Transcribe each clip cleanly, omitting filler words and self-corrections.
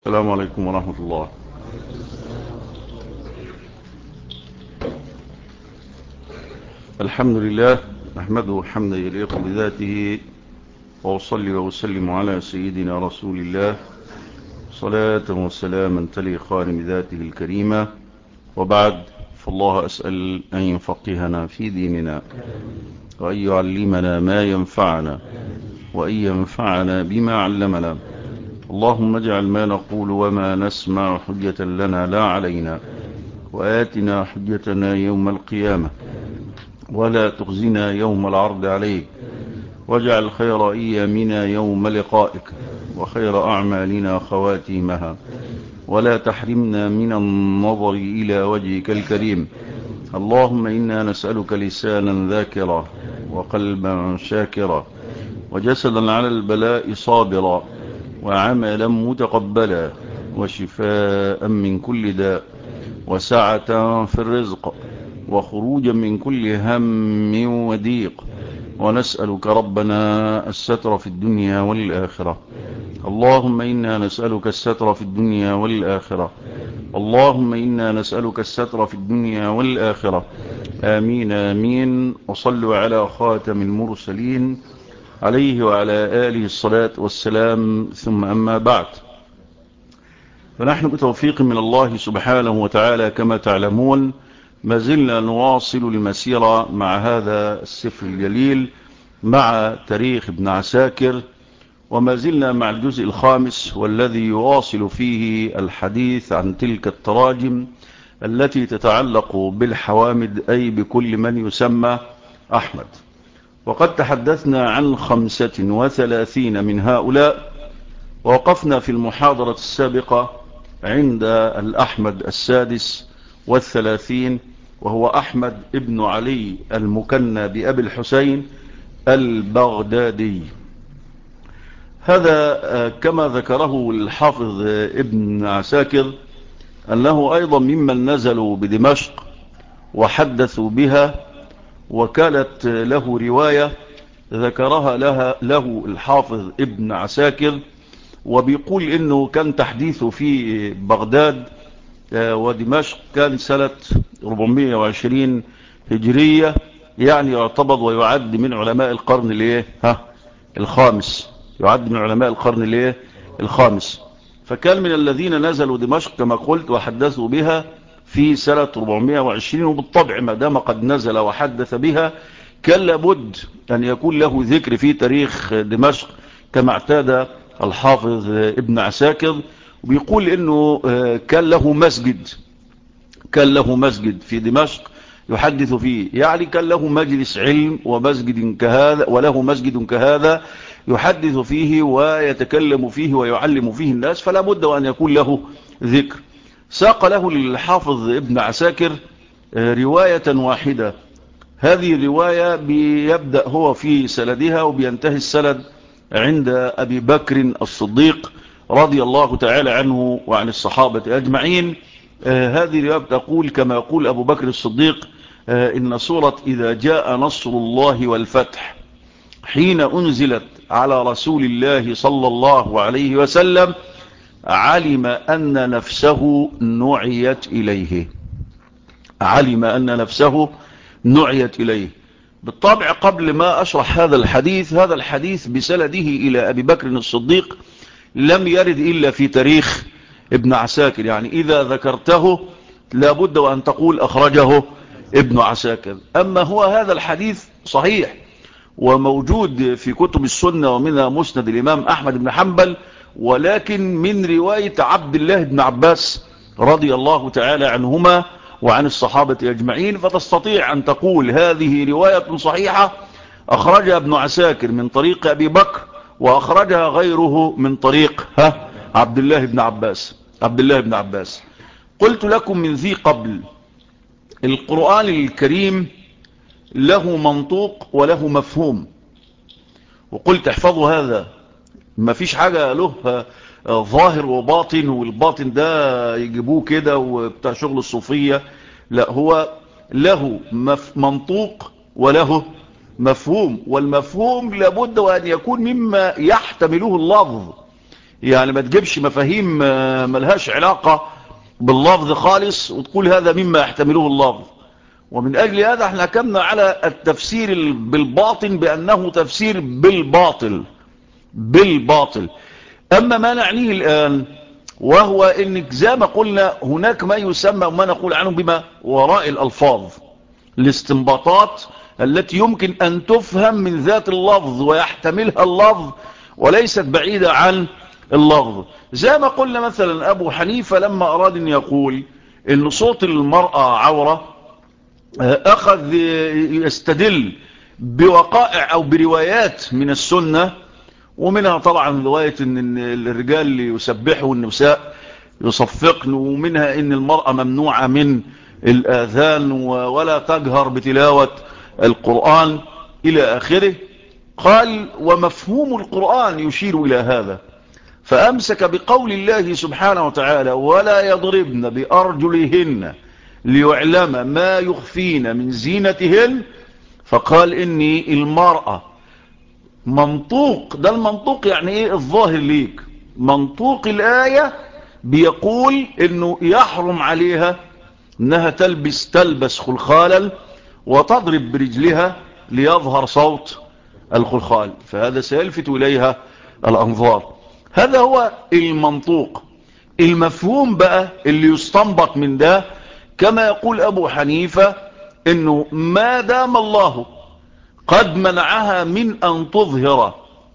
السلام عليكم ورحمة الله. الحمد لله نحمده حمدا يليق بذاته، وأصلي وأسلم على سيدنا رسول الله صلاة وسلاما تليقان بذاته الكريمة. وبعد، فالله أسأل أن يفقهنا في ديننا، وأن يعلمنا ما ينفعنا، وأن ينفعنا بما علمنا. اللهم اجعل ما نقول وما نسمع حجة لنا لا علينا، وآتنا حجتنا يوم القيامة، ولا تخزنا يوم العرض عليك، واجعل خير أيامنا يوم لقائك، وخير أعمالنا خواتيمها، ولا تحرمنا من النظر إلى وجهك الكريم. اللهم إنا نسألك لسانا ذاكرا، وقلبا شاكرا، وجسدا على البلاء صابرا، وعملا متقبلا، وشفاء من كل داء، وسعة في الرزق، وخروجا من كل هم وضيق. ونسألك ربنا الستر في الدنيا والآخرة. اللهم إنا نسألك الستر في الدنيا والآخرة. اللهم إنا نسألك الستر في الدنيا والآخرة. آمين آمين. وصلوا على خاتم المرسلين عليه وعلى آله الصلاة والسلام، ثم أما بعد، فنحن بتوفيق من الله سبحانه وتعالى كما تعلمون ما زلنا نواصل المسيرة مع هذا السفر الجليل، مع تاريخ ابن عساكر، وما زلنا مع الجزء الخامس، والذي يواصل فيه الحديث عن تلك التراجم التي تتعلق بالحوامد، أي بكل من يسمى أحمد. وقد تحدثنا عن 35 من هؤلاء، ووقفنا في المحاضرة السابقة عند الأحمد 36، وهو أحمد ابن علي المكنى بأبي الحسين البغدادي. هذا كما ذكره الحافظ ابن عساكر أنه أيضا ممن نزلوا بدمشق وحدثوا بها، وكانت له رواية ذكرها له الحافظ ابن عساكر، وبيقول إنه كان تحديثه في بغداد ودمشق كان سنة 420 هجرية، يعني يعتبر ويعد من علماء القرن الخامس، يعد من علماء القرن الخامس. فكان من الذين نزلوا دمشق كما قلت وحدثوا بها في سنة 420، وبالطبع ما دام قد نزل وحدث بها كان لابد أن يكون له ذكر في تاريخ دمشق كما اعتاد الحافظ ابن عساكر. وبيقول إنه كان له مسجد في دمشق يحدث فيه، يعني كان له مجلس علم ومسجد كهذا، وله مسجد كهذا يحدث فيه ويتكلم فيه ويعلم فيه الناس، فلا بد أن يكون له ذكر. ساق له الحافظ ابن عساكر رواية واحدة. هذه الرواية بيبدأ هو في سندها وبينتهي السند عند أبي بكر الصديق رضي الله تعالى عنه وعن الصحابة أجمعين. هذه الرواية تقول كما يقول أبو بكر الصديق: إن سورة إذا جاء نصر الله والفتح حين أنزلت على رسول الله صلى الله عليه وسلم علم أن نفسه نعيت إليه. علم أن نفسه نعيت إليه. بالطبع قبل ما أشرح هذا الحديث بسنده إلى أبي بكر الصديق لم يرد إلا في تاريخ ابن عساكر، يعني إذا ذكرته لابد وأن تقول أخرجه ابن عساكر. أما هو هذا الحديث صحيح وموجود في كتب السنة، ومنها مسند الإمام أحمد بن حنبل، ولكن من رواية عبد الله بن عباس رضي الله تعالى عنهما وعن الصحابة أجمعين، فتستطيع أن تقول هذه رواية صحيحة أخرجها ابن عساكر من طريق أبي بكر، وأخرجها غيره من طريق عبد الله بن عباس. قلت لكم من ذي قبل: القرآن الكريم له منطوق وله مفهوم، وقلت احفظوا هذا، ما فيش حاجة له ظاهر وباطن، والباطن ده يجيبوه كده وبتاع شغل الصوفية. لا، هو له منطوق وله مفهوم، والمفهوم لابد وأن يكون مما يحتمله اللفظ، يعني ما تجيبش مفاهيم ملهاش علاقة باللفظ خالص وتقول هذا مما يحتمله اللفظ. ومن أجل هذا احنا حكمنا على التفسير بالباطن بأنه تفسير بالباطل. أما ما نعنيه الآن وهو إنك زي ما قلنا هناك ما يسمى وما نقول عنه بما وراء الألفاظ، الاستنباطات التي يمكن أن تفهم من ذات اللفظ ويحتملها اللفظ وليست بعيدة عن اللفظ. زي ما قلنا مثلا أبو حنيفة لما أراد أن يقول إن صوت المرأة عورة أخذ يستدل بوقائع أو بروايات من السنة، ومنها طبعا رواية ان الرجال يسبحوا والنساء يصفقن، ومنها ان المرأة ممنوعة من الآذان ولا تجهر بتلاوة القرآن إلى آخره. قال ومفهوم القرآن يشير إلى هذا، فأمسك بقول الله سبحانه وتعالى ولا يضربن بأرجلهن ليعلم ما يخفين من زينتهن، فقال إني المرأة منطوق، ده المنطوق يعني ايه الظاهر ليك، منطوق الآية بيقول انه يحرم عليها انها تلبس خلخالا وتضرب برجلها ليظهر صوت الخلخال، فهذا سيلفت اليها الانظار. هذا هو المنطوق. المفهوم بقى اللي يستنبط من ده كما يقول ابو حنيفة انه ما دام الله قد منعها من أن تظهر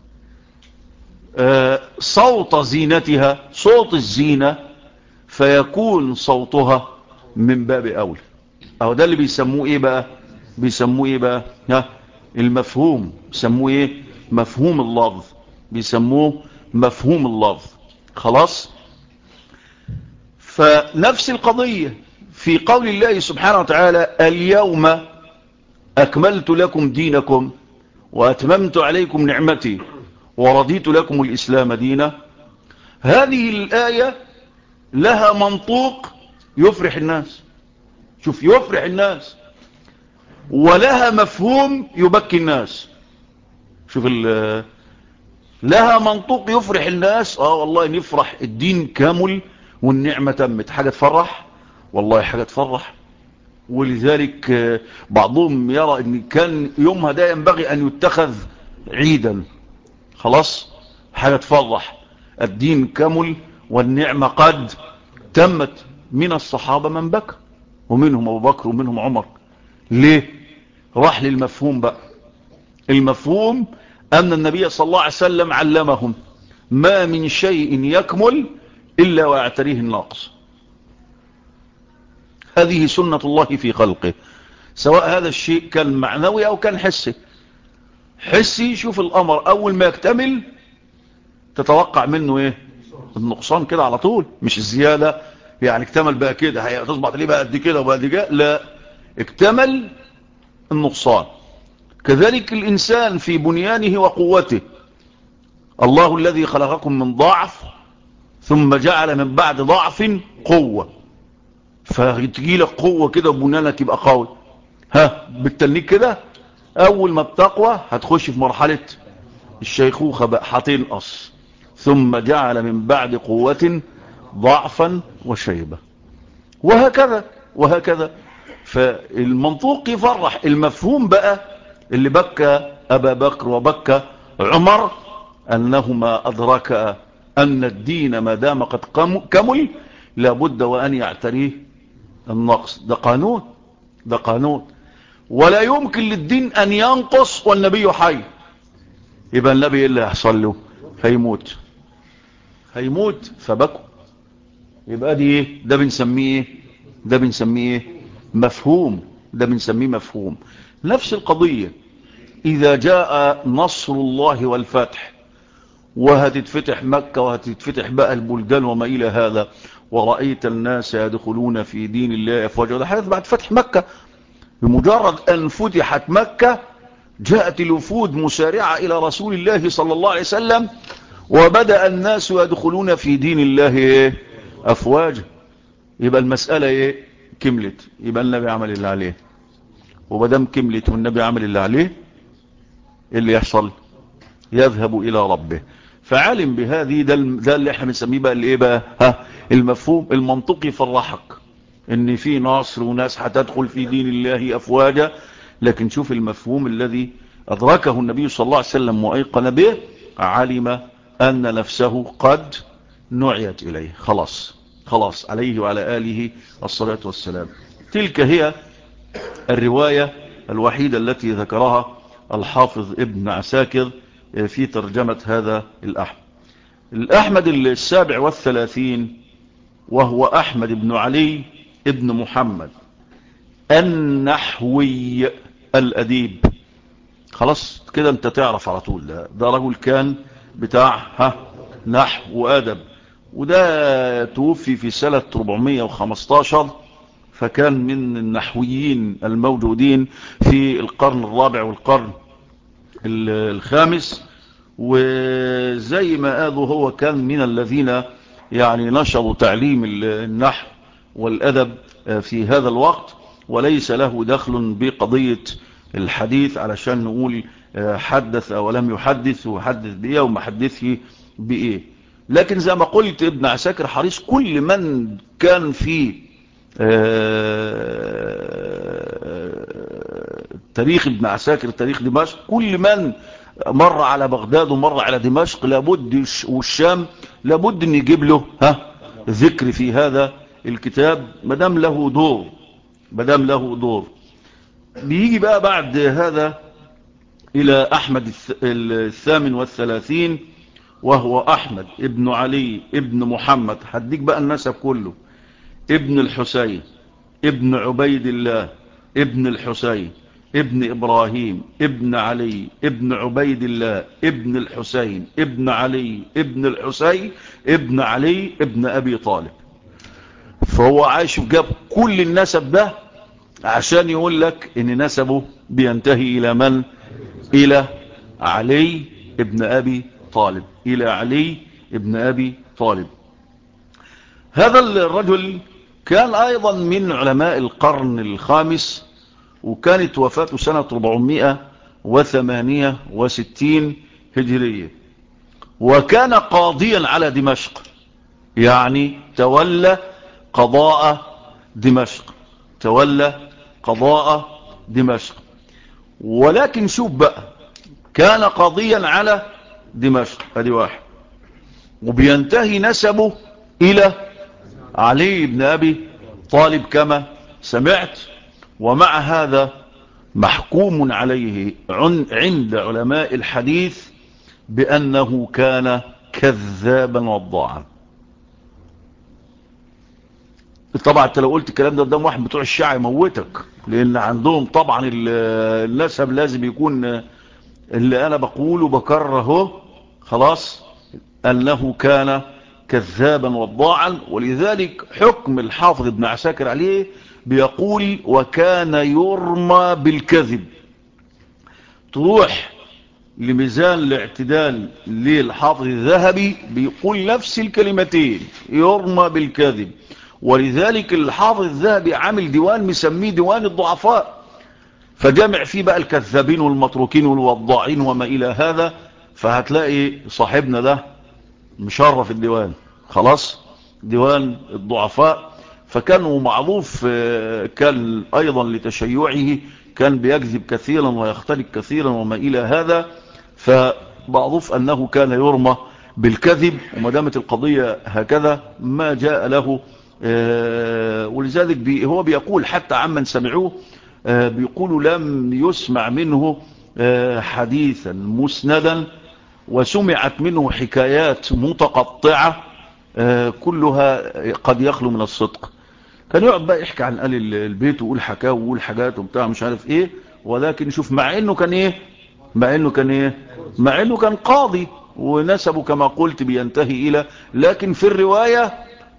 صوت زينتها، صوت الزينة، فيكون صوتها من باب أولى. أو ده اللي بيسموه إيه بقى المفهوم، بيسموه إيه؟ مفهوم اللفظ، بيسموه مفهوم اللفظ. خلاص. فنفس القضية في قول الله سبحانه وتعالى اليوم أكملت لكم دينكم وأتممت عليكم نعمتي ورضيت لكم الإسلام دينا. هذه الآية لها منطوق يفرح الناس، شوف يفرح الناس، ولها مفهوم يبكي الناس. شوف لها منطوق يفرح الناس، والله نفرح الدين كامل والنعمة تمت، حاجة تفرح، والله حاجة تفرح. ولذلك بعضهم يرى ان كان يومها ده ينبغي ان يتخذ عيدا. خلاص، حاجة تفرح، الدين كمل والنعمة قد تمت. من الصحابة من بكى، ومنهم ابو بكر ومنهم عمر. ليه؟ راح للمفهوم بقى. المفهوم ان النبي صلى الله عليه وسلم علمهم ما من شيء يكمل الا ويعتريه الناقص. هذه سنة الله في خلقه، سواء هذا الشيء كان معنوي أو كان حسي. حسي، شوف الأمر أول ما يكتمل تتوقع منه إيه؟ النقصان كده على طول، مش الزيادة. يعني اكتمل بقى كده هتصبح ليه بقى قد كده وبقى قد كده، لا، اكتمل النقصان. كذلك الإنسان في بنيانه وقوته، الله الذي خلقكم من ضعف ثم جعل من بعد ضعف قوة، فتجي لك قوة كده وبنيانك يبقى قوي. بالتنيك كده اول ما بتقوى هتخش في مرحلة الشيخوخة بقى، هتنقص. ثم جعل من بعد قوة ضعفا وشيبة، وهكذا. فالمنطوق يفرح. المفهوم بقى اللي بكى ابا بكر وبكى عمر انهما ادركا ان الدين ما دام قد كمل لابد وان يعتريه النقص. ده قانون، ولا يمكن للدين ان ينقص والنبي حي. يبقى النبي ايه اللي هيحصل له؟ هيموت فبكوا. يبقى دي ايه؟ ده بنسميه مفهوم. ده بنسميه مفهوم. نفس القضية اذا جاء نصر الله والفتح وهتتفتح مكة وهتتفتح بقى البلدان وما الى هذا، ورأيت الناس يدخلون في دين الله أفواجا. ده حدث بعد فتح مكة. بمجرد أن فتحت مكة جاءت الوفود مسارعة إلى رسول الله صلى الله عليه وسلم، وبدأ الناس يدخلون في دين الله أفواجا. يبقى المسألة كملت. يبقى النبي عمل اللي عليه، وبدام كملت والنبي عمل اللي عليه، اللي يحصل يذهب إلى ربه. فعلم بهذه. ده اللي احنا بنسميه بقى الايه بقى، المفهوم المنطقي يفرحك ان في نصر وناس هتدخل في دين الله افواجا. لكن شوف المفهوم الذي ادركه النبي صلى الله عليه وسلم وايقن به، علم ان نفسه قد نعيت اليه. خلاص عليه وعلى آله الصلاة والسلام. تلك هي الرواية الوحيدة التي ذكرها الحافظ ابن عساكر في ترجمة هذا الأحمد 37، وهو أحمد بن علي ابن محمد النحوي الأديب. خلاص كده انت تعرف على طول ده رجل كان بتاع نحو وأدب، وده توفي في سنة 415، فكان من النحويين الموجودين في القرن الرابع والقرن الخامس. وزي ما قالوا هو كان من الذين يعني نشروا تعليم النحو والأدب في هذا الوقت، وليس له دخل بقضية الحديث علشان نقول حدث أو لم يحدث وحدث بإيه وما حدثه بإيه. لكن زي ما قلت ابن عساكر حريص كل من كان في تاريخ ابن عساكر تاريخ دمشق، كل من مر على بغداد ومر على دمشق لابد والشام لابد ان يجيب له ذكر في هذا الكتاب مدام له دور. بيجي بقى بعد هذا الى احمد 38، وهو احمد ابن علي ابن محمد، هديك بقى النسب كله، ابن الحسين ابن عبيد الله ابن الحسين ابن إبراهيم ابن علي ابن عبيد الله ابن الحسين ابن علي ابن الحسين ابن علي ابن أبي طالب. فهو عايش جاب كل النسب ده عشان يقول لك ان نسبه بينتهي الى من؟ الى علي ابن أبي طالب، الى علي ابن أبي طالب. هذا الرجل كان ايضا من علماء القرن الخامس، وكانت وفاته سنة 468 هجرية، وكان قاضيا على دمشق، يعني تولى قضاء دمشق. ولكن شوف بقى، كان قاضيا على دمشق ادي واحد، وبينتهي نسبه الى علي بن أبي طالب كما سمعت، ومع هذا محكوم عليه عند علماء الحديث بأنه كان كذابا وضاعا. طبعا انت لو قلت الكلام ده قدام واحد بتوع الشيعة يموتك، لأن عندهم طبعا النسب لازم يكون اللي أنا بقوله بكرهه خلاص أنه كان كذابا وضاعا. ولذلك حكم الحافظ ابن عساكر عليه بيقول وكان يرمى بالكذب. تروح لميزان الاعتدال للحافظ الذهبي بيقول نفس الكلمتين، يرمى بالكذب. ولذلك الحافظ الذهبي عامل ديوان مسميه ديوان الضعفاء، فجمع فيه بقى الكذابين والمتروكين والوضاعين وما إلى هذا. فهتلاقي صاحبنا ده مشرف الديوان، خلاص ديوان الضعفاء. فكانوا معروف كان أيضا لتشيعه كان بيكذب كثيرا ويختلق كثيرا وما إلى هذا، فمعروف أنه كان يرمى بالكذب. ومدامة القضية هكذا ما جاء له، ولذلك هو بيقول حتى عمن سمعوه بيقولوا لم يسمع منه حديثا مسندا، وسمعت منه حكايات متقطعة كلها قد يخلو من الصدق. كان يقعد بقى يحكي عن آل البيت ويقول حكاوي ويقول حاجات وبتاع مش عارف ايه. ولكن شوف مع انه كان قاضي ونسبه كما قلت بينتهي الى، لكن في الرواية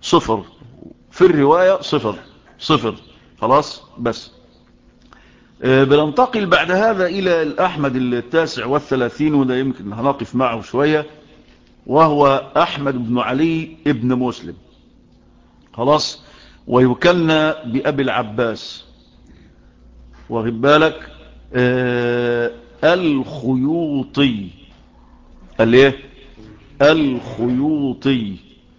صفر. خلاص بس. بننتقل بعد هذا الى الأحمد 39، وده يمكن هنقف معه شوية، وهو أحمد بن علي ابن مسلم، خلاص، ويكنى بأبي العباس، واخد بالك، الخيوطي الخيوطي.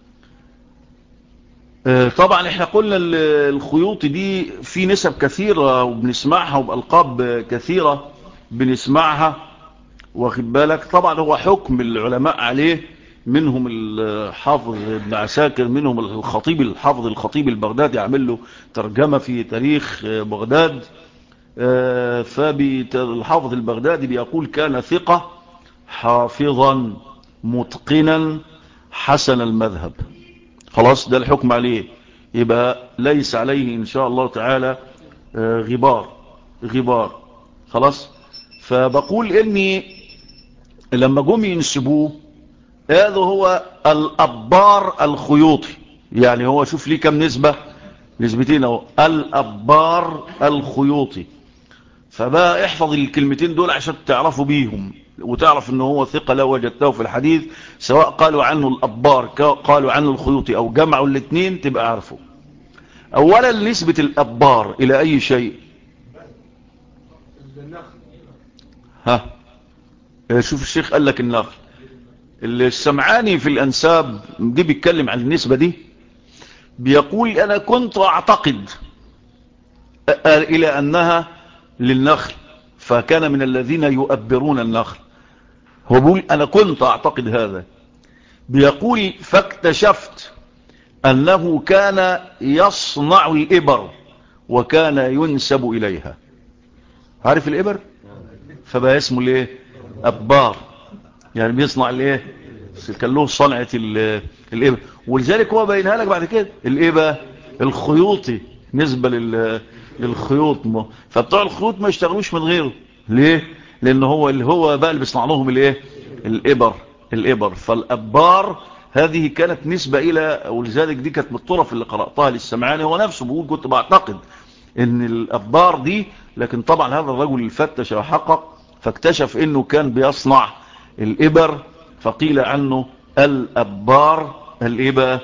طبعا احنا قلنا الخيوطي دي في نسب كثيرة وبنسمعها وبألقاب كثيرة بنسمعها، واخد بالك. طبعا هو حكم العلماء عليه، منهم الحافظ ابن عساكر، منهم الخطيب الحافظ الخطيب البغدادي عمل له ترجمة في تاريخ بغداد. فالحافظ البغدادي بيقول كان ثقة حافظا متقنا حسن المذهب. خلاص ده الحكم عليه، يبقى ليس عليه إن شاء الله تعالى غبار. خلاص. فبقول إني لما جم ينسبوه هذا هو الأبار الخيوطي، يعني هو شوف ليه كم نسبتين اهو، الأبار الخيوطي. فبقى احفظ الكلمتين دول عشان تعرفوا بيهم وتعرف انه هو ثقة لو وجدته في الحديث، سواء قالوا عنه الأبار قالوا عنه الخيوطي او جمعوا الاثنين تبقى عارفه. اولا نسبة الأبار الى اي شيء؟ ها شوف الشيخ قال لك النخل. السمعاني في الأنساب دي بيتكلم عن النسبة دي، بيقول أنا كنت أعتقد إلى أنها للنخل، فكان من الذين يؤبرون النخل. هو بيقول أنا كنت أعتقد هذا، بيقول فاكتشفت أنه كان يصنع الإبر وكان ينسب إليها. عارف الإبر؟ فبقى اسمه ليه أبار، يعني بيصنع الايه، كان له صنعة الإبر. ولذلك هو بينها لك بعد كده الإبا الخيوطي نسبة للخيوط. فبتوع الخيوط ما يشتغلوش من غيره. ليه؟ لأن هو اللي هو بقى اللي بيصنع لهم الايه، الإبر. فالأبار هذه كانت نسبة إلى، ولذلك دي كانت من الطرف اللي قرأتها للسمعاني. هو نفسه بيقول كنت بعتقد ان الأبار دي، لكن طبعا هذا الرجل الفتش وحقق فاكتشف انه كان بيصنع الإبر، فقيل عنه الأبار الإبا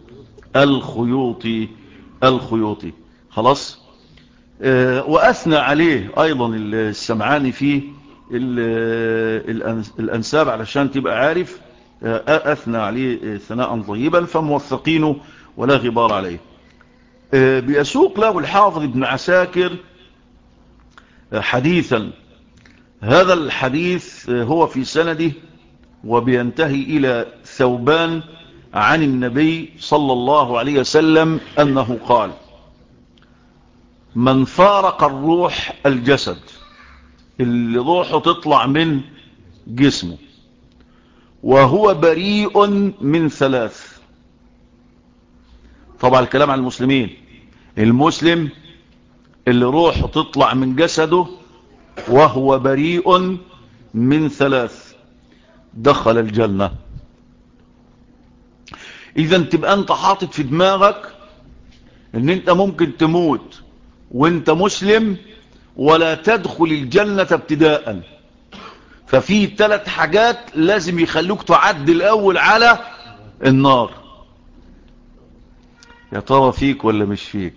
الخيوطي. خلاص. وأثنى عليه أيضا السمعاني في الأنساب علشان تبقى عارف، أثنى عليه ثناء طيبا، فموثقينه ولا غبار عليه. بيسوق له الحافظ ابن عساكر حديثا، هذا الحديث هو في سنده وبينتهي إلى ثوبان عن النبي صلى الله عليه وسلم أنه قال من فارق الروح الجسد، اللي روحه تطلع من جسمه، وهو بريء من ثلاث. طبعا الكلام عن المسلمين، المسلم اللي روحه تطلع من جسده وهو بريء من ثلاث دخل الجنة. إذا تبقى أنت حاطط في دماغك أن أنت ممكن تموت وأنت مسلم ولا تدخل الجنة ابتداء. ففي 3 حاجات لازم يخلوك تعد الأول على النار. يا ترى فيك ولا مش فيك؟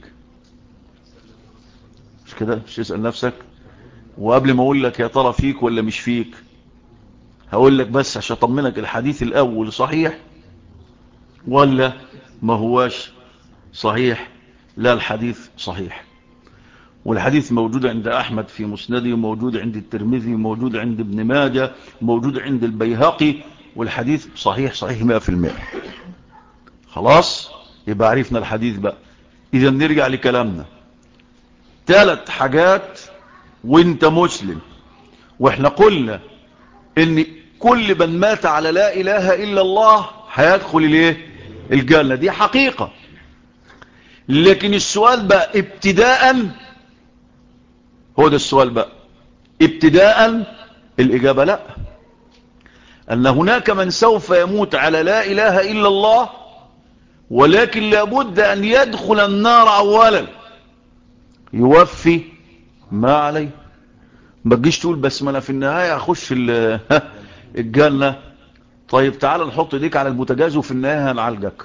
مش كده؟ مش تسأل نفسك؟ وقبل ما أقول لك يا ترى فيك ولا مش فيك، هقول لك بس عشان أطمنك، الحديث الأول صحيح ولا ما هواش صحيح؟ لا، الحديث صحيح، والحديث موجود عند أحمد في مسنده، وموجود عند الترمذي، وموجود عند ابن ماجه، وموجود عند البيهقي، والحديث صحيح 100%. خلاص، يبقى عرفنا الحديث بقى. إذا نرجع لكلامنا، 3 حاجات وانت مسلم، واحنا قلنا ان كل من مات على لا إله إلا الله هيدخل الايه، الجنة. دي حقيقة. لكن السؤال بقى ابتداء، هو ده السؤال بقى ابتداء، الإجابة لا، أن هناك من سوف يموت على لا إله إلا الله، ولكن لابد أن يدخل النار أولا يوفي ما عليه. ما تجيش تقول بس ما أنا في النهاية أخش الجنة. طيب تعال نحط ايديك على البوتاجاز وفي النهاية هنعالجك،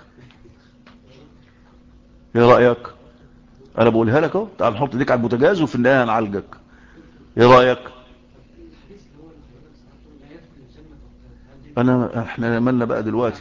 ايه رأيك؟ انا بقولها لك اهو، تعال نحط ايديك على البوتاجاز وفي النهاية هنعالجك، ايه رأيك؟ احنا مالنا بقى دلوقتي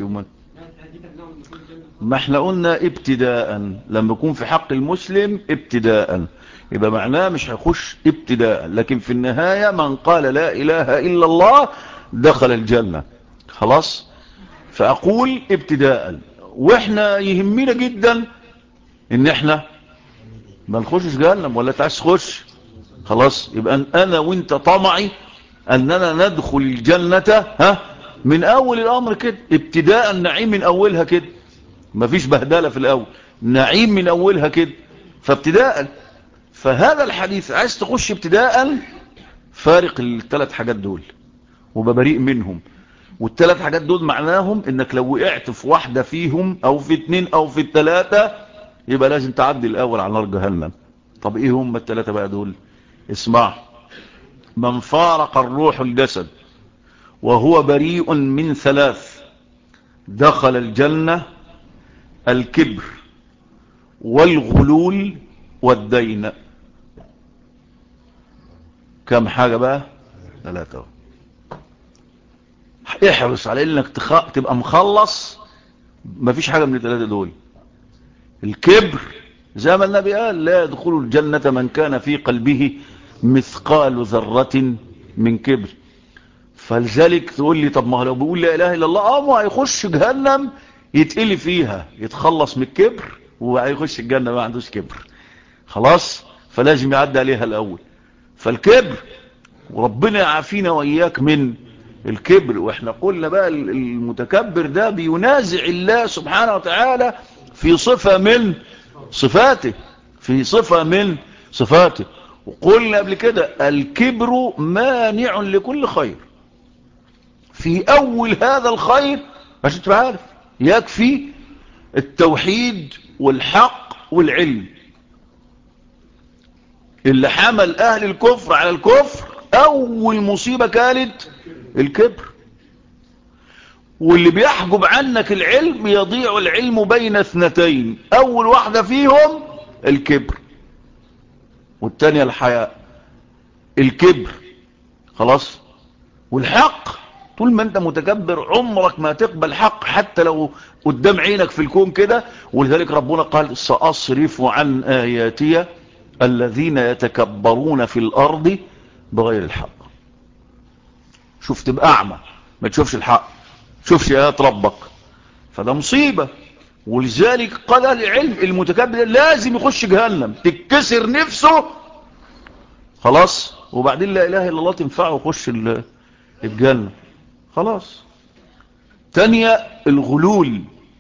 ما احنا قلنا ابتداء لما يكون في حق المسلم ابتداء، يبقى معناه مش هيخش ابتداء، لكن في النهاية من قال لا اله الا الله دخل الجنة. خلاص، فاقول ابتداء. واحنا يهمنا جدا ان احنا ما نخشش جهنم، ولا تعال تخش. خلاص، يبقى انا وانت طمعي اننا ندخل الجنة من اول الامر كده ابتداء، النعيم من اولها كده، مفيش بهدلة في الاول، نعيم من اولها كده، فابتداء. فهذا الحديث عايز تخش ابتداء، فارق الثلاث حاجات دول وببريء منهم. والثلاث حاجات دول معناهم انك لو وقعت في واحدة فيهم او في اتنين او في الثلاثة يبقى لازم تعدي الاول على نار جهنم. طب ايه هم الثلاثة بقى دول؟ اسمع: من فارق الروح الجسد وهو بريء من ثلاث دخل الجنة: الكبر والغلول والدين. كم حاجة بقى؟ ثلاثة. احرص على انك تبقى مخلص مفيش حاجة من الثلاثة دول. الكبر زي ما النبي قال: لا يدخل الجنة من كان في قلبه مثقال ذرة من كبر. فلذلك تقول لي طب ما لو بيقول لا اله الا الله ما هيخش جهنم يتقلي فيها، يتخلص من الكبر وهيخش الجنة ما عندوش كبر. خلاص، فلازم يعدي عليها الاول. فالكبر، وربنا يعافينا واياك من الكبر. واحنا قلنا بقى المتكبر ده بينازع الله سبحانه وتعالى في صفة من صفاته، في صفة من صفاته. وقلنا قبل كده: الكبر مانع لكل خير. في اول هذا الخير عشان تبقى عارف يكفي التوحيد والحق والعلم. اللي حمل اهل الكفر على الكفر اول مصيبة كانت الكبر. واللي بيحجب عنك العلم يضيع العلم بين اثنتين: اول واحدة فيهم الكبر، والتانية الحياء. الكبر خلاص، والحق طول ما انت متكبر عمرك ما تقبل حق حتى لو قدام عينك في الكون كده. ولذلك ربنا قال: سأصرف عن آياتي الذين يتكبرون في الأرض بغير الحق. شوف، تبقى أعمى ما تشوفش الحق، تشوفش آيات ربك، فده مصيبة. ولذلك قال العلم: المتكبر لازم يخش جهنم، تتكسر نفسه خلاص، وبعدين لا إله إلا الله تنفعه ويخش الجنة. خلاص. تانية الغلول.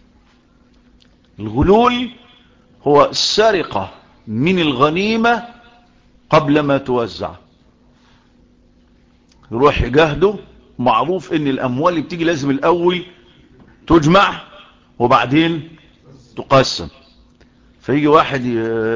الغلول هو السرقة من الغنيمة قبل ما توزع. يروح يجاهده، معروف ان الاموال اللي بتيجي لازم الاول تجمع وبعدين تقسم. فيجي واحد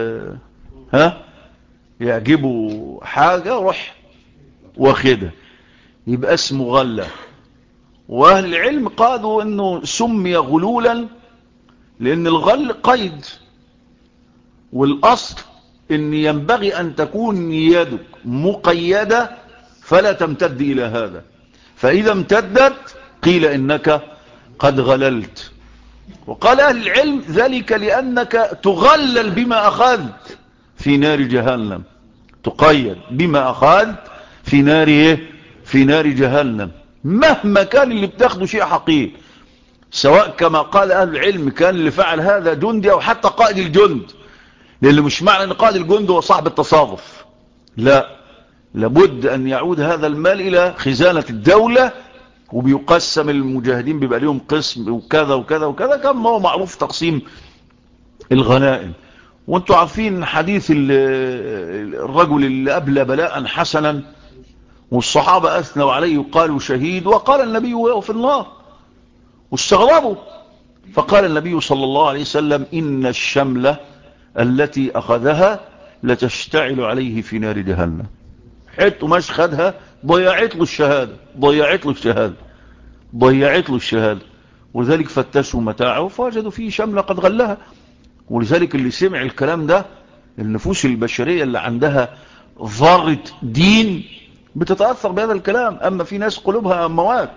يعجبه حاجة روح واخدها، يبقى اسمه غلة. واهل العلم قالوا انه سمي غلولا لان الغل قيد، والاصل ان ينبغي ان تكون يدك مقيدة فلا تمتد الى هذا، فاذا امتدت قيل انك قد غللت. وقال اهل العلم: ذلك لانك تغلل بما اخذت في نار جهنم، تقيد بما اخذت في نار جهنم. مهما كان اللي بتاخده شيء حقير، سواء كما قال اهل العلم كان اللي فعل هذا جندي او حتى قائد الجند، لأنه مش معنى ان قائد الجند هو صاحب التصرف، لا، لابد ان يعود هذا المال الى خزانة الدولة، وبيقسم المجاهدين بيبقى لهم قسم وكذا وكذا وكذا، كما هو معروف تقسيم الغنائم. وانتوا عارفين حديث الرجل اللي أبلى بلاء حسنا والصحابة أثنوا عليه وقالوا شهيد، وقال النبي وهو في النار، واستغربوا. فقال النبي صلى الله عليه وسلم: إن الشملة التي أخذها لتشتعل عليه في نار جهنم. حيث مش خدها ضيعت له الشهادة، ضيعت له الشهادة، ضيعت له الشهادة. ولذلك فتشوا متاعه فوجدوا فيه شملة قد غلها. ولذلك اللي سمع الكلام ده، النفوس البشرية اللي عندها ذرة دين بتتأثر بهذا الكلام. أما في ناس قلوبها موات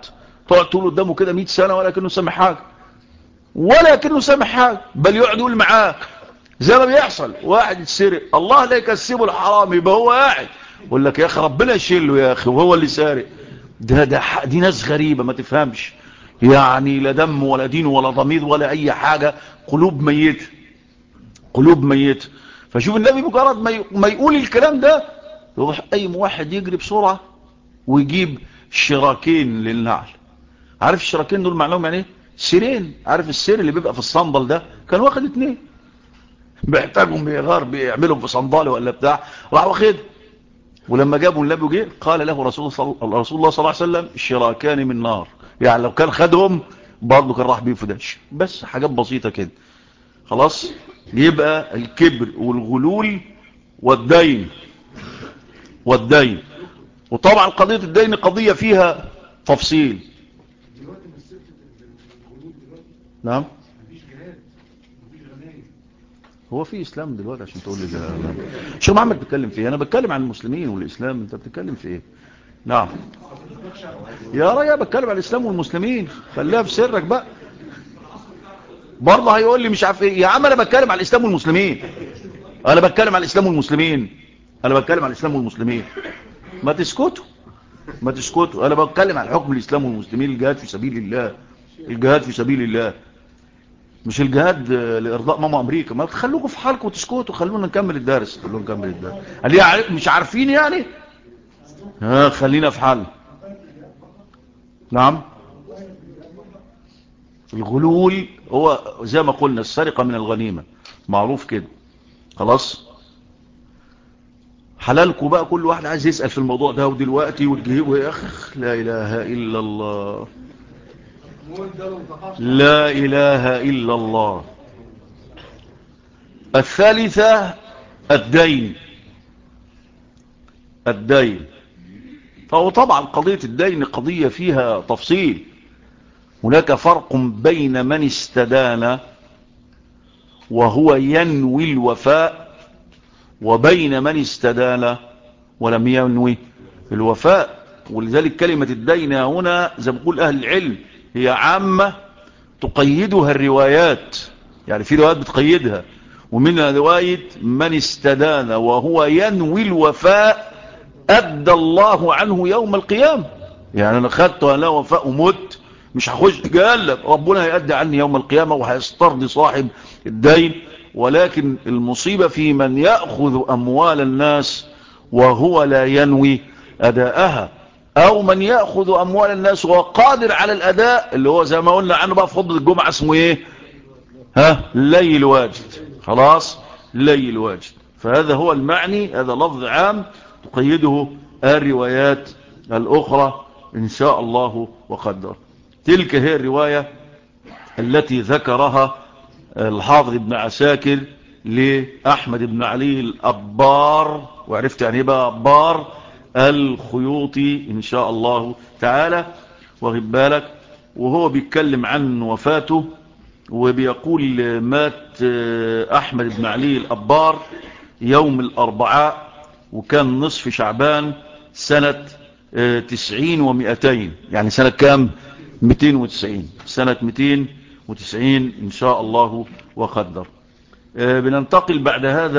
تقعد تقول قدامه كده 100 سنة ولا كأنه سامع حاجة، ولا كأنه سامع حاجة، بل يقعد يقول معاك زي ما بيحصل. واحد يتسرق، الله لا يكسبه الحرام، يبقى هو قاعد يقول لك يا اخي ربنا يشيله يا اخي وهو اللي سارق. دي ناس غريبة ما تفهمش، يعني لا دم ولا دين ولا ضمير ولا اي حاجة، قلوب ميتة، قلوب ميتة. فشوف النبي مجرد ما يقول الكلام ده، يروح اي واحد يجري بسرعة ويجيب شراكين للنعل. عارف الشراكين دول معناهم يعني ايه؟ سيرين. عارف السير اللي بيبقى في الصندل ده؟ كان واخد 2 بيحتاجهم بيغار بيعملهم في صنداله ولا بتاع، راح واخد. ولما جابوا النبي جه قال له رسول الله صلى الله عليه وسلم شراكان من نار. يعني لو كان خدهم برضه كان راح بيه فداش. بس حاجات بسيطة كده خلاص. يبقى الكبر والغلول والدين. وطبعا قضية الدين قضية فيها تفصيل. نعم. هو في اسلام دلوقتي عشان تقول لي شو محمد بتتكلم في ايه؟ انا بتكلم عن المسلمين والاسلام، انت بتتكلم في ايه؟ نعم يا راجل، بتكلم عن الاسلام والمسلمين، خليها في سرك بقى. برضه هيقول لي مش عارف ايه. يا عم انا بتكلم عن الاسلام والمسلمين، انا بتكلم عن الاسلام والمسلمين، انا بتكلم عن الاسلام والمسلمين. ما تسكتوا، ما تسكتوا. انا بتكلم عن حكم الاسلام والمسلمين، الجهاد في سبيل الله، الجهاد في سبيل الله، مش الجهاد لارضاء ماما امريكا. ما تخلوكوا في حالكم وتسكتوا، خلونا نكمل الدرس، خلونا نكمل الدرس. قال مش عارفين يعني. خلينا في حال. نعم. الغلول هو زي ما قلنا السرقة من الغنيمة، معروف كده خلاص. حلالكم بقى، كل واحد عايز يسأل في الموضوع ده ودلوقتي وتجيبه. يا اخ لا اله الا الله، لا اله الا الله. الثالثة الدين. فهو طبعا قضية الدين قضية فيها تفصيل. هناك فرق بين من استدان وهو ينوي الوفاء، وبين من استدان ولم ينوي الوفاء. ولذلك كلمة الدين هنا زي ما بيقول أهل العلم هي عامة تقيدها الروايات. يعني في روايات بتقيدها، ومنها رواية من استدان وهو ينوي الوفاء أدى الله عنه يوم القيامة. يعني أنا خدت وأنا وفاء ومت، مش هخش جهنم، ربنا هيأدي عني يوم القيامة وهيسترضي صاحب الدين. ولكن المصيبة في من يأخذ أموال الناس وهو لا ينوي أداءها، أو من يأخذ أموال الناس وهو قادر على الأداء، اللي هو زي ما قلنا عنه بقى في خطبة الجمعة اسمه إيه؟ ليل واجد. خلاص، ليل واجد. فهذا هو المعني، هذا لفظ عام تقيده الروايات الأخرى إن شاء الله وقدر. تلك هي الرواية التي ذكرها الحافظ ابن عساكر لأحمد بن علي الأبار، وعرفت يعني ايه بقى أبار؟ الخيوطي إن شاء الله تعالى. واخد بالك؟ وهو بيتكلم عن وفاته وبيقول مات أحمد بن علي الأبار يوم الأربعاء، وكان نصف شعبان سنة 90 و200. يعني سنة كام؟ 290. سنة 290 إن شاء الله وقدر. بننتقل بعد هذا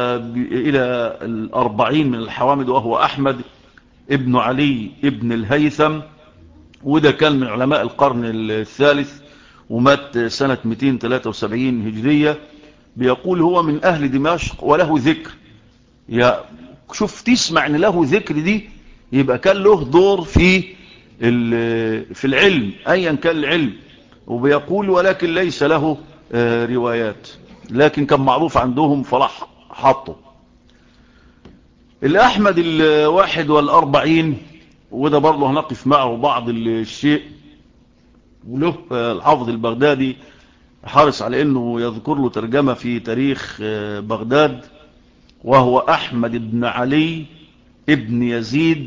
إلى 40 من الحوامد، وهو أحمد ابن علي ابن الهيثم، وده كان من علماء القرن الثالث، ومات سنة 273 هجرية. بيقول هو من أهل دمشق وله ذكر. يا شوف تسمع ان له ذكر دي، يبقى كان له دور في العلم ايا كان العلم. وبيقول ولكن ليس له روايات، لكن كان معروف عندهم فراح حطه. الأحمد 41، وده برضه هنقف معه بعض الشيء. وله الحافظ البغدادي حارس على انه يذكر له ترجمة في تاريخ بغداد، وهو أحمد بن علي ابن يزيد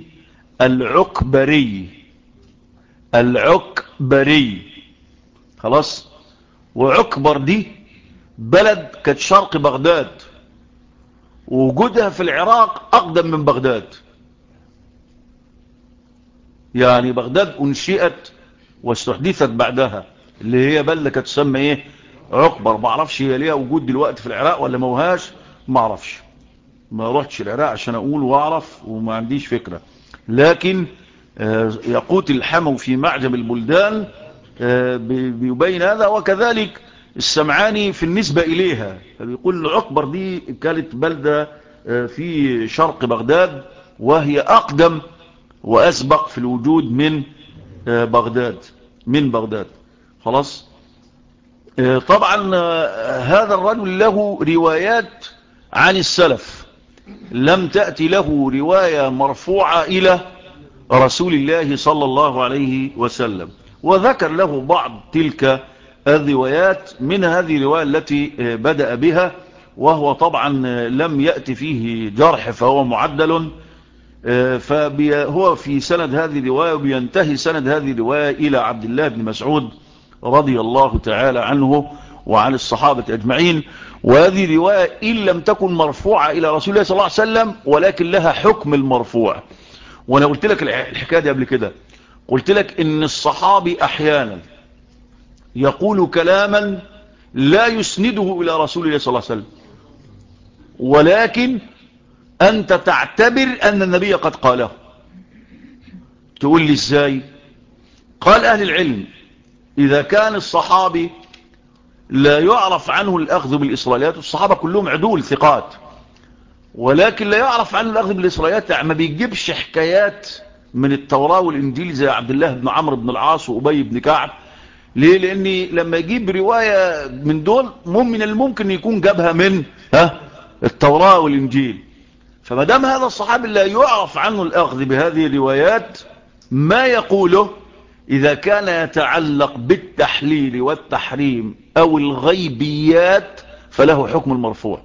العكبري. خلاص. وعكبر دي بلد كانت شرق بغداد، ووجودها في العراق أقدم من بغداد. يعني بغداد أنشئت واستحدثت بعدها، اللي هي بلدة كانت تسمى ايه؟ عقبر. ما اعرفش هي ليها وجود دلوقتي في العراق ولا ما وهاش، ما اعرفش، ما رحتش العراق عشان اقول واعرف وما عنديش فكرة. لكن يقوت الحمو في معجم البلدان بيبين هذا، وكذلك السمعاني في النسبة إليها بيقول العقبر دي كانت بلدة في شرق بغداد، وهي أقدم وأسبق في الوجود من بغداد. خلاص. طبعا هذا الرجل له روايات عن السلف، لم تأتي له رواية مرفوعة إلى رسول الله صلى الله عليه وسلم، وذكر له بعض تلك الروايات. من هذه الرواية التي بدأ بها، وهو طبعا لم يأتي فيه جرح فهو معدل، فهو في سند هذه الرواية، وبينتهي سند هذه الرواية إلى عبد الله بن مسعود رضي الله تعالى عنه وعن الصحابة أجمعين. وهذه رواية إن لم تكن مرفوعة إلى رسول الله صلى الله عليه وسلم، ولكن لها حكم المرفوع. وانا قلت لك الحكايه دي قبل كده، قلت لك ان الصحابي احيانا يقول كلاما لا يسنده الى رسول الله صلى الله عليه وسلم، ولكن انت تعتبر ان النبي قد قاله. تقول لي ازاي؟ قال اهل العلم اذا كان الصحابي لا يعرف عنه الاخذ بالاسرائيليات، والصحابه كلهم عدول ثقات، ولكن لا يعرف عنه الاخذ بالاسرائيليات، يعني ما بيجيبش حكايات من التوراة والانجيل زي عبد الله بن عمرو بن العاص وابي بن كعب. ليه؟ لاني لما يجيب رواية من دول من الممكن يكون جابها من التوراة والانجيل. فما دام هذا الصحابي لا يعرف عنه الاخذ بهذه الروايات، ما يقوله اذا كان يتعلق بالتحليل والتحريم او الغيبيات فله حكم المرفوع،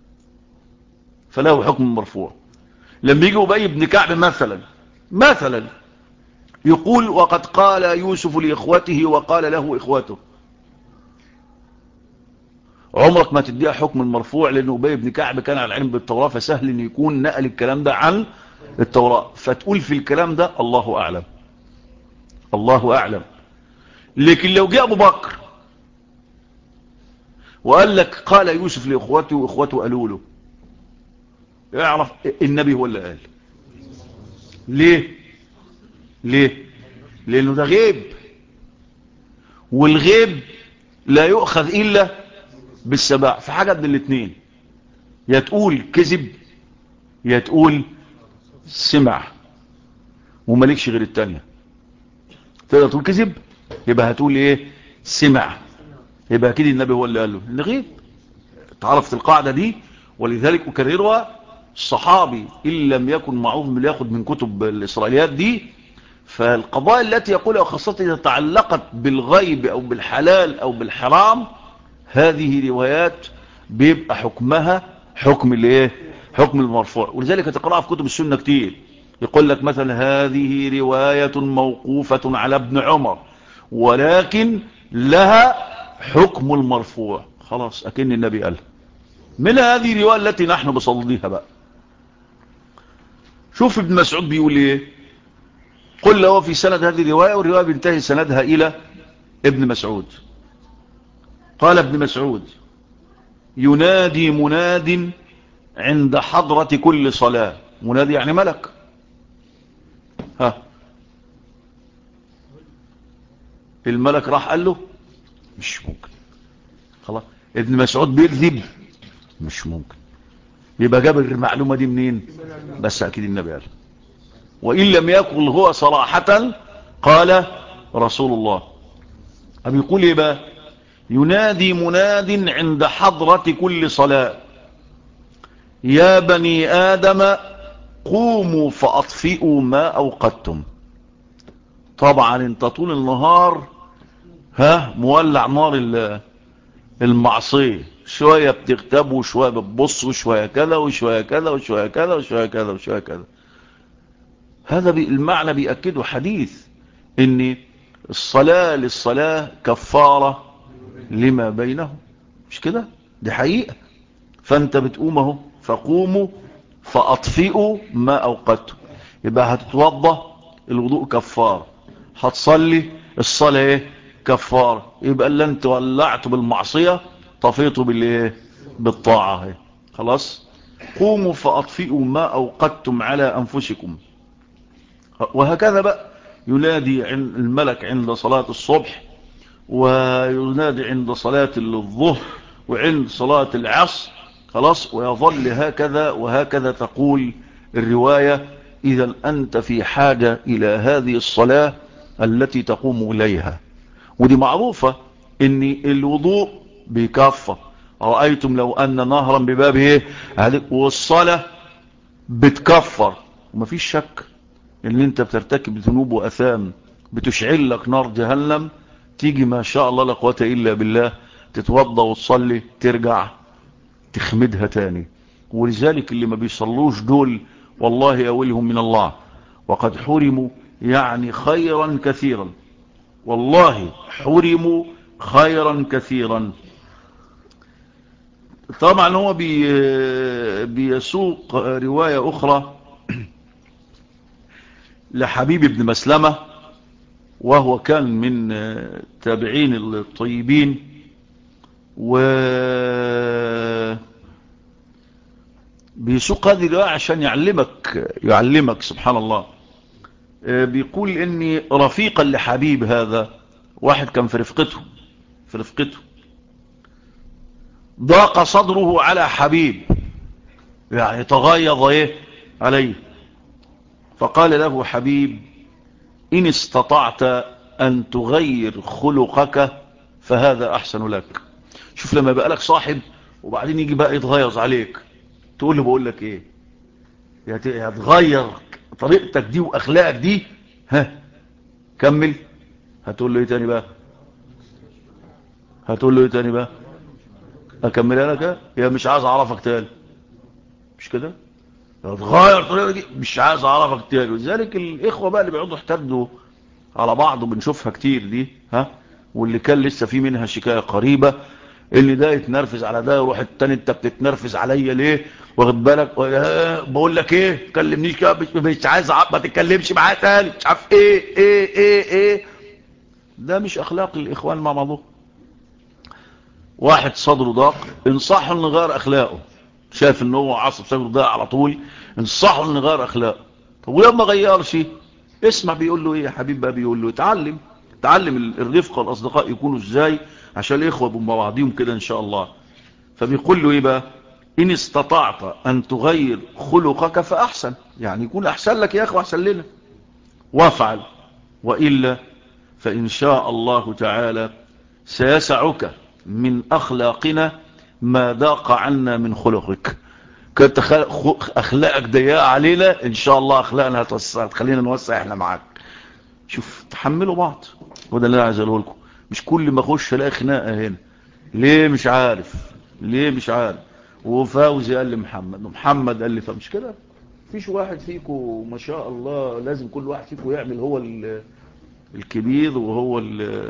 لما يجي أبي بن كعب مثلا يقول وقد قال يوسف لإخوته وقال له إخوته، عمرك ما تديها حكم المرفوع، لأنه أبي بن كعب كان على العلم بالتوراة، فسهل أن يكون نقل الكلام ده عن التوراة، فتقول في الكلام ده الله أعلم. لكن لو جاء أبو بكر وقال لك قال يوسف لإخوته وإخوته قالوا له، اعرف النبي هو اللي قال. ليه؟ لأنه ده غيب، والغيب لا يؤخذ إلا بالسماع. في حاجة من الاثنين، يا تقول كذب يا تقول سمع، ومالكش غير التانية. تقدر تقول كذب يبقى هتقول ايه؟ سمع، يبقى اكيد النبي هو اللي قال له. الغيب تعرفت القاعدة دي، ولذلك أكررها، الصحابي إن لم يكن معروف بياخد من كتب الإسرائيليات دي، فالقضايا التي يقولها خاصة إذا تعلقت بالغيب أو بالحلال أو بالحرام، هذه روايات بيبقى حكمها حكم المرفوع. ولذلك تقرأها في كتب السنة كتير، يقول لك مثلا هذه رواية موقوفة على ابن عمر ولكن لها حكم المرفوع، خلاص أكن النبي قال. من هذه الرواية التي نحن بصددها بقى، شوف ابن مسعود بيقول ايه. قل له في سند هذه الرواية، والرواية بينتهي سندها إلى ابن مسعود. قال ابن مسعود ينادي مناد عند حضرة كل صلاة. منادي يعني ملك. الملك راح قال له مش ممكن. خلاص ابن مسعود بيكذب، مش ممكن. يبقى جاب المعلومة دي منين؟ بس أكيد النبي قال، وإن لم يقل هو صراحة قال رسول الله. أبي يقول إيه بقى؟ ينادي مناد عند حضرة كل صلاة يا بني آدم قوموا فأطفئوا ما أوقدتم. طبعا انت طول النهار مولع نار المعصية، شوية بتغتاب وشوية بتبص وشوية كذا وشوية كذا وشوية كذا وشوية كذا وشوية كذا. هذا المعنى بيأكده حديث ان الصلاة للصلاة كفارة لما بينه، مش كده؟ دي حقيقة. فانت بتقوم اهو، فقوموا فأطفئوا ما أوقدتم، يبقى هتتوضى الوضوء كفار، هتصلي الصلاة ايه؟ كفارة. يبقى اللي انت ولعت بالمعصية طفيته بالايه؟ بالطاعة. خلاص. قوموا فأطفئوا ما أوقدتم على أنفسكم. وهكذا بقى ينادي الملك عند صلاة الصبح، وينادي عند صلاة الظهر، وعند صلاة العصر. خلاص. ويظل هكذا وهكذا تقول الرواية. إذا أنت في حاجة إلى هذه الصلاة التي تقوم إليها. ودي معروفة إن الوضوء بيكفر. رأيتم لو أن نهرا ببابه والصلاة بتكفر. ومفيش شك ان انت بترتكب ذنوب واثام بتشعل لك نار جهنم. تيجي ما شاء الله لا قوه الا بالله تتوضى وتصلي ترجع تخمدها تاني. ولذلك اللي ما بيصلوش دول والله اولهم من الله، وقد حرموا يعني خيرا كثيرا. والله حرموا خيرا كثيرا. طبعا هو بيسوق رواية اخرى لحبيب بن مسلمة، وهو كان من تابعين الطيبين، بيسوق هذه الرواية عشان يعلمك سبحان الله. بيقول اني رفيقا لحبيب هذا، واحد كان في رفقته ضاق صدره على حبيب، يعني تغيظ عليه. فقال له حبيب: إن استطعت أن تغير خلقك فهذا أحسن لك. شوف لما بقى لك صاحب وبعدين يجي بقى يتغيظ عليك، تقول له بقول لك إيه؟ هتغير طريقتك دي وأخلاقك دي، ها كمل. هتقول له إيه تاني بقى؟ أكملها لك يا مش عايز أعرفك تاني. مش كده؟ هتغير طريقتك دي مش عايز أعرفك تاني. ولذلك الإخوة بقى اللي بيقعدوا يحتدوا على بعض وبنشوفها كتير دي، واللي كان لسه في منها شكاية قريبة، اللي ده يتنرفز على ده يروح التاني: انت بتتنرفز عليا ليه؟ واخد بالك؟ بقول لك ايه؟ تكلمنيش كده، مش عايز ما تتكلمش معايا تاني، مش عارف ايه. ده مش اخلاق الاخوان مع بعضهم. واحد صدره ضاق انصحه انه يغير اخلاقه، شايف ان هو عصب صدره ضاق على طول، انصحه انه يغير اخلاقه. طب ولما غيرش اسمع بيقول له ايه يا حبيب بقى؟ بيقول له تعلم الرفقه والاصدقاء يكونوا ازاي عشان الاخوه مع بعضهم كده ان شاء الله. فبيقول له ايه بقى؟ ان استطعت ان تغير خلقك فاحسن، يعني يكون احسن لك يا اخي واحسن لنا، وافعل، والا فان شاء الله تعالى سيسعك من اخلاقنا ما ضاق عنا من خلقك. كنت اخلاقك ضيقه علينا، ان شاء الله اخلاقنا هتخلينا نوسع احنا معاك. شوف تحملوا بعض. وده اللي انا عايز اقوله لكم. مش كل ما اخش الاقي خناقه هنا، ليه مش عارف. وفوزي قال لي محمد قال لي فمش كده. فيش واحد فيكم ما شاء الله، لازم كل واحد فيكم يعمل هو الكبير وهو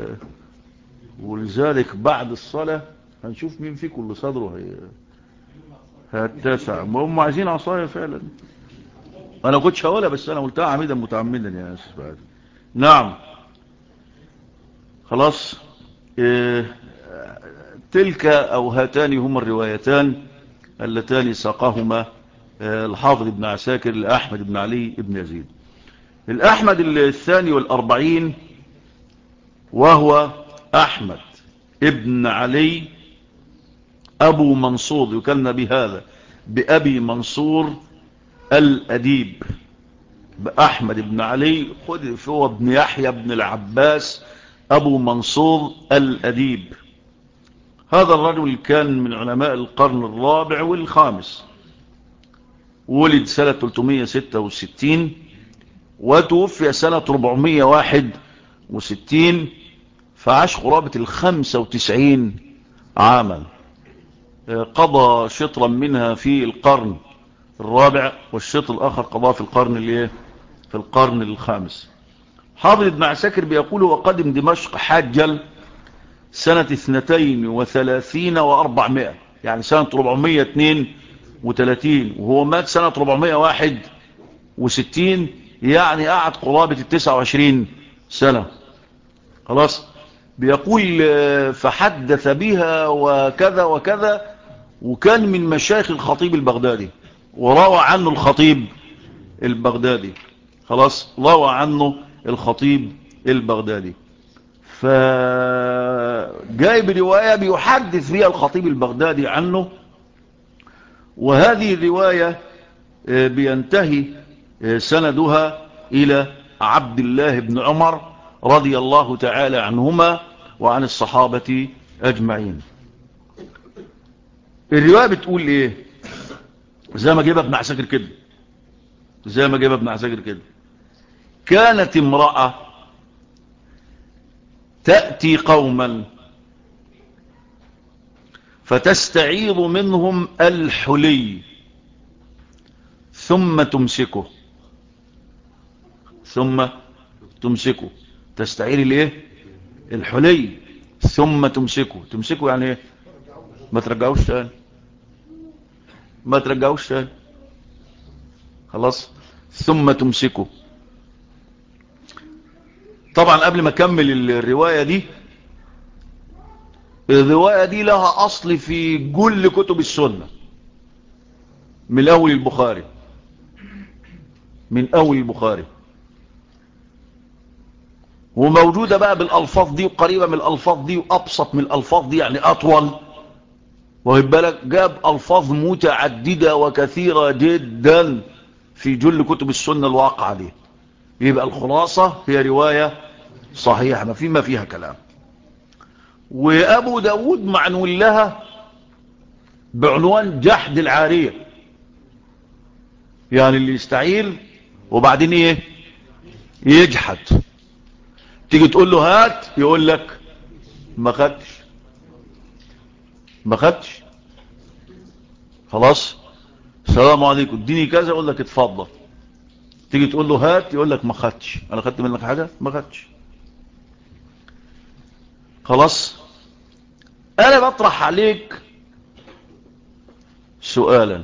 ولذلك بعد الصلاه هنشوف مين فيكم اللي صدره هتسع. هم عايزين عصايه فعلا. انا كنتش هقولها بس انا قلتها عمدا متعمدا يا اسف. نعم. خلاص. تلك او هاتان هما الروايتان اللتان ساقهما الحافظ ابن عساكر لأحمد بن علي بن يزيد. الأحمد الثاني والأربعين وهو أحمد ابن علي أبو منصور، يكلنا بهذا بأبي منصور الأديب. بأحمد بن علي خذ هو ابن يحيى بن العباس أبو منصور الأديب. هذا الرجل كان من علماء القرن الرابع والخامس، ولد سنة 366 وتوفي سنة 461، فعاش قرابة 95 عاما. قضى شطرا منها في القرن الرابع والشطر الآخر قضاه في القرن الخامس. حافظ ابن عساكر بيقول: وقدم دمشق حاجا سنة 32 و400، يعني سنة 432، وهو مات سنة 461، يعني قعد قرابة 29 سنة. خلاص. بيقول فحدث بها وكذا وكذا، وكان من مشايخ الخطيب البغدادي، وروى عنه الخطيب البغدادي. خلاص، روى عنه الخطيب البغدادي. فجايب رواية بيحدث فيها الخطيب البغدادي عنه، وهذه الرواية بينتهي سندها إلى عبد الله بن عمر رضي الله تعالى عنهما وعن الصحابة أجمعين. الرواية بتقول إيه؟ زي ما جيبها ابن عساكر كده، زي ما جيبها ابن عساكر كده. كانت امرأة تأتي قوما فتستعيض منهم الحلي ثم تمسكه، ثم تمسكه، تستعير الايه؟ الحلي ثم تمسكه. تمسكه يعني ايه؟ ما ترجعوش تاني، ما ترجعوش تاني. خلاص، ثم تمسكه. طبعا قبل ما اكمل الرواية دي، الرواية دي لها اصل في كل كتب السنة من اول البخاري، من اول البخاري، وموجودة بقى بالالفاظ دي وقريبة من الالفاظ دي وابسط من الالفاظ دي، يعني اطول. واخد بالك؟ جاب الفاظ متعددة وكثيرة جدا في جل كتب السنة الواقعة دي. يبقى الخلاصة هي رواية صحيحة ما فيها كلام. وابو داود معنون لها بعنوان جحد العارية، يعني اللي يستعير وبعدين ايه؟ يجحد. تيجي تقول له هات، يقول لك ما خدتش، ما خدتش. خلاص، السلام عليكم اديني كذا، يقول لك اتفضل. تيجي تقول له هات، يقول لك ما خدتش. انا خدت منك حاجة؟ ما خدتش. خلاص. انا بطرح عليك سؤالا،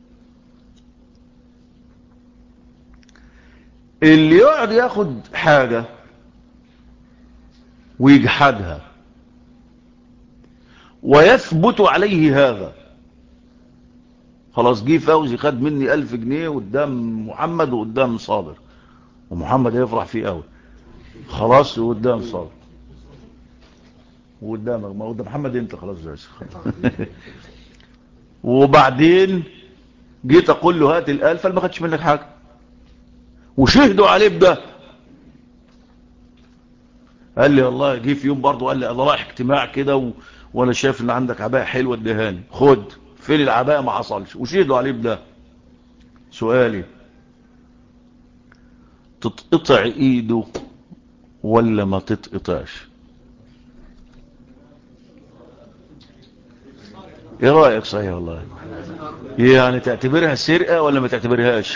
اللي يقعد ياخد حاجة ويجحدها ويثبت عليه هذا، خلاص، جه فوزي خد مني 1000 جنيه قدام محمد وقدام صابر، ومحمد هيفرح فيه قوي. خلاص، وقدام صابر وقدامك، ما قدام محمد انت خلاص زي وبعدين جيت اقول له هات ال1000، ما خدش منك حاجة، وشهدوا عليه بده. قال لي والله جه في يوم برضه، قال لي انا رايح اجتماع كده وانا شايف ان عندك عباية حلوة اديهاني، خد. فين العباية؟ ما حصلش، وشهدوا عليه بده. سؤالي، تتقطع ايده ولا ما تتقطعش؟ ايه رأيك؟ صحيح والله. يعني تعتبرها سرقة ولا ما تعتبرهاش؟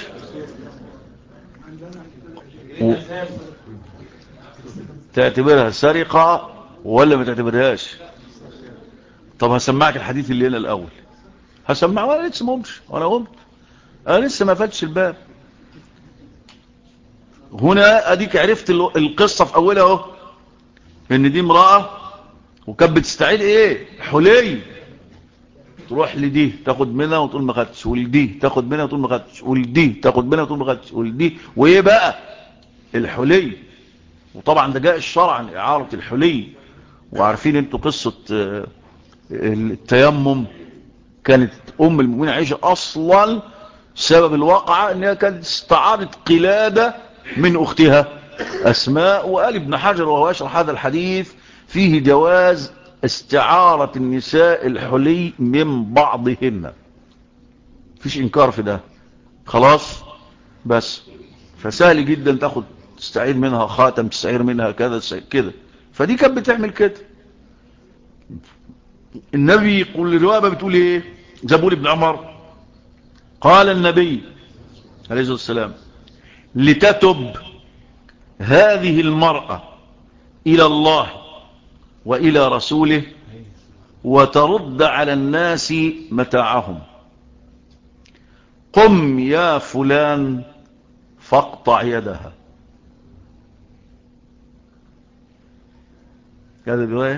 و... تعتبرها سرقة ولا ما تعتبرهاش؟ طب هسمعك الحديث اللي هنا الاول، هسمع. وانا لسه ما قمتش، وانا قمت، انا لسه ما فاتش الباب. هنا اديك عرفت القصة في اولها اهو، ان دي امرأة وكانت بتستعيد ايه؟ حلي. تروح لدي تاخد منها وتقول ما خدتش، ولدي تاخد منها وتقول ما خدتش، ولدي تاخد منها وتقول ما خدتش، ولدي. وايه بقى؟ الحلي. وطبعا ده جاء الشرع عن اعارة الحلي. وعارفين انتوا قصة التيمم. كانت ام المؤمنين عائشة اصلا سبب الواقعة انها كانت استعارت قلادة من اختها اسماء. وقال ابن حجر وهو يشرح هذا الحديث فيه جواز استعارة النساء الحلي من بعضهن، فيش انكار في ده. خلاص، بس فسهل جدا تاخد، تستعير منها خاتم، تستعير منها كذا كده. فدي كانت بتعمل كده. النبي يقول، الرواية بتقول ايه؟ زبور ابن عمر قال النبي عليه الصلاة والسلام لتتب هذه المرأة إلى الله وإلى رسوله وترد على الناس متاعهم. قم يا فلان فاقطع يدها. هذا الرواية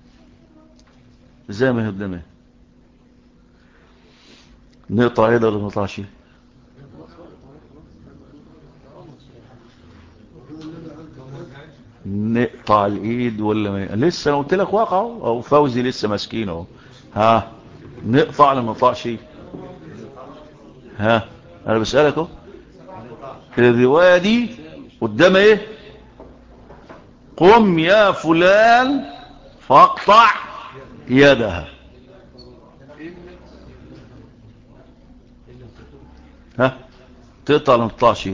زي ما هي قدامه. نقطع يد ولا نقطعش؟ نقطع الايد ولا ما لسه انا قلت لك واقع او فوزي لسه ماسكين اهو. ها نقطع ولا ما نقطعش؟ ها انا بسألك اهو. الرواية دي قدام ايه؟ قم يا فلان فاقطع يدها. ها تقطع ولا ما تقطعش؟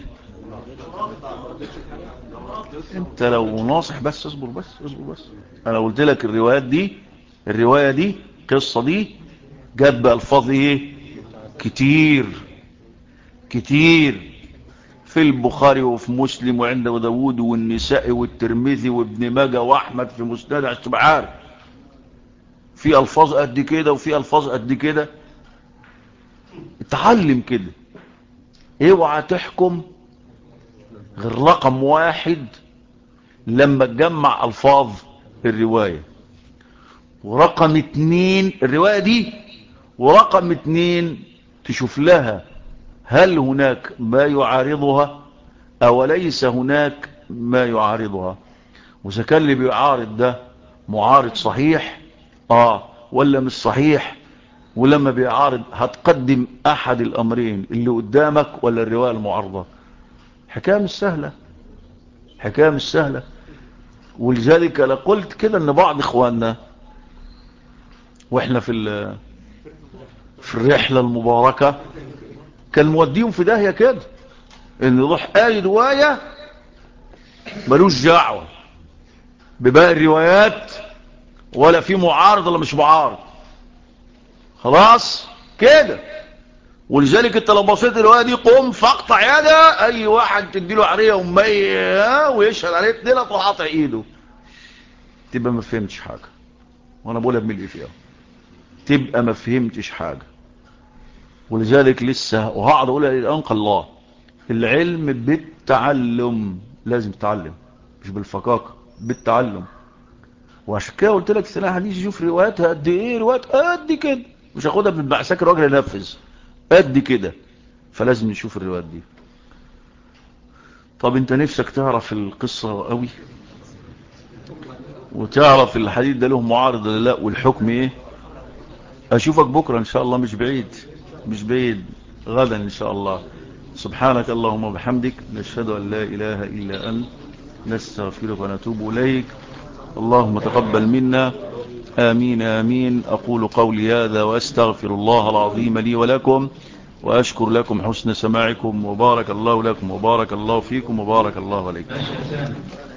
انت لو ناصح بس اصبر بس اصبر بس. انا قلت لك الرواية دي القصة دي جت بألفاظ ايه كتير كتير في البخاري وفي مسلم وعند داود والنسائي والترمذي وابن ماجه واحمد في مسند السبعان. في الفاظ قد كده وفي الفاظ قد كده. اتعلم كده. اوعى تحكم غير رقم واحد لما تجمع الفاظ الرواية، ورقم اتنين الرواية دي، ورقم اتنين تشوف لها هل هناك ما يعارضها او ليس هناك ما يعارضها، واذا كان اللي بيعارض ده معارض صحيح ولا مش صحيح. ولما بيعارض هتقدم احد الامرين اللي قدامك ولا الرواية المعارضة. حكاية مش سهلة، حكاية مش سهلة. ولذلك انا قلت كده ان بعض اخواننا واحنا في الرحلة المباركة كان موديهم في داهية كده، ان يروح قاري رواية ملوش دعوة بباقي الروايات ولا في معارض ولا مش معارض، خلاص كده. ولذلك انت لو بصيت الرواية دي قم فاقطع يده، اي واحد تديله عريه ويشهد عليه اتنين تروح قاطع ايده، تبقى ما فهمتش حاجة. وانا بقولها بملء فيها، تبقى ما فهمتش حاجة. ولذلك لسه وهقعد اقولها للانقى الله، العلم بالتعلم، لازم تتعلم مش بالفقاقة، بالتعلم. وعشان كده قلت لك السنة حديث شوف رواياتها قد ايه، روايات قد كده مش هاخدها من بعساكر راجل ينفذ قد كده، فلازم نشوف الروايات دي. طب انت نفسك تعرف القصة قوي وتعرف الحديث ده له معارض ولا لا والحكم ايه؟ اشوفك بكرة ان شاء الله، مش بعيد مش بعيد، غدا ان شاء الله. سبحانك اللهم وبحمدك نشهد ان لا اله الا انت نستغفرك ونتوب اليك. اللهم تقبل منا، آمين آمين. أقول قولي هذا وأستغفر الله العظيم لي ولكم، وأشكر لكم حسن سماعكم، وبارك الله لكم وبارك الله فيكم وبارك الله عليكم.